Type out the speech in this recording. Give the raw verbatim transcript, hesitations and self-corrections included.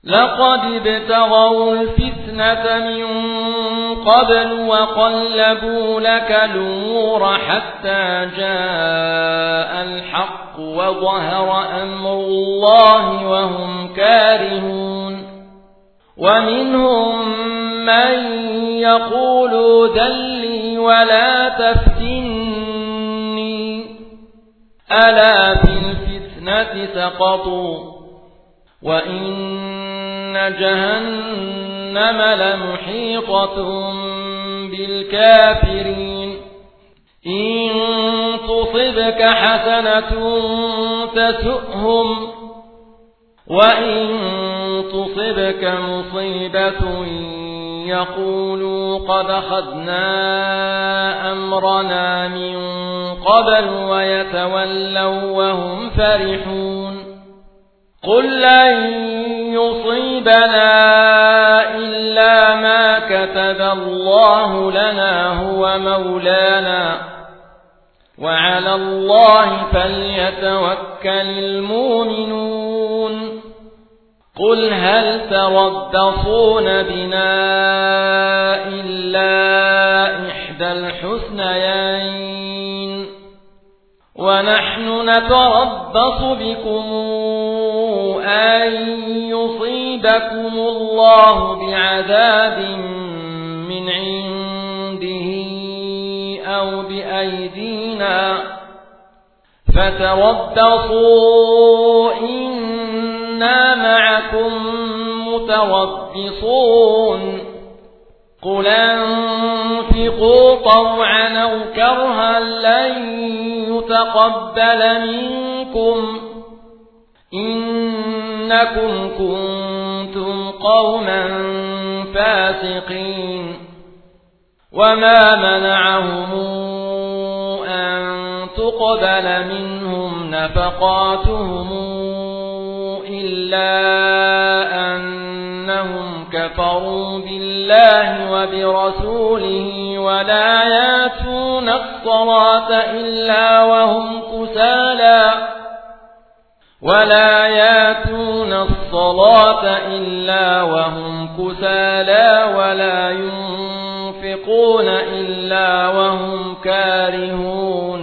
لقد ابتغوا الفتنة من قبل وقلبوا لك الأمور حتى جاء الحق وظهر أمر الله وهم كارهون ومنهم من يقول دلي ولا تفتني ألا في الفتنة سقطوا وإن جهنم لمحيطة بالكافرين إن تصبك حسنة تسؤهم وإن تصبك مصيبة يقولوا قد أخذنا أمرنا من قبل ويتولوا وهم فرحون قل لن يصيبنا إلا ما كتب الله لنا هو مولانا وعلى الله فليتوكل المؤمنون قل هل تربصون بنا إلا إحدى الحسنيين ونحن نتربص بكم أن يصيبكم الله بعذاب من عنده أو بأيدينا فتربصوا إنا معكم متربصون قل انفقوا طوعا أو كرها لن يتقبل منكم إنكم كنتم قوما فاسقين وما منعهم أن تقبل منهم نفقاتهم إلا أنهم كفروا بالله وبرسوله ولا يأتون الصلاة إلا وهم كسالى ولا يأتون الصلاة إلا وهم كسالى ولا ينفقون إلا وهم كارهون